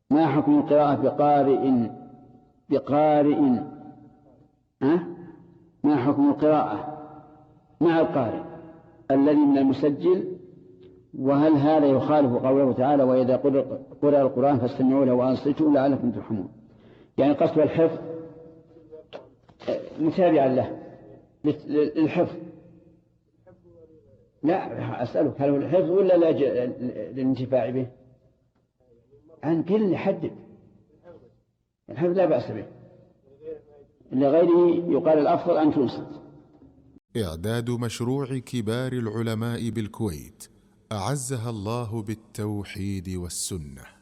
ما حكم القراءة بقارئ ما حكم القراءة مع القارئ الذي من المسجل؟ وهل هذا يخالف قوله تعالى وإذا قرأ القرآن فاستمعوا له وأنصتوا لعلكم ترحمون؟ يعني قصد الحفظ متابعا له للحفظ. لا أسألك هل هو الحفظ ولا للانتفاع به؟ عن كل حدد الحفظ لا بأس به، لغيره يقال الأفضل أن تنصت. إعداد مشروع كبار العلماء بالكويت أعزها الله بالتوحيد والسنة.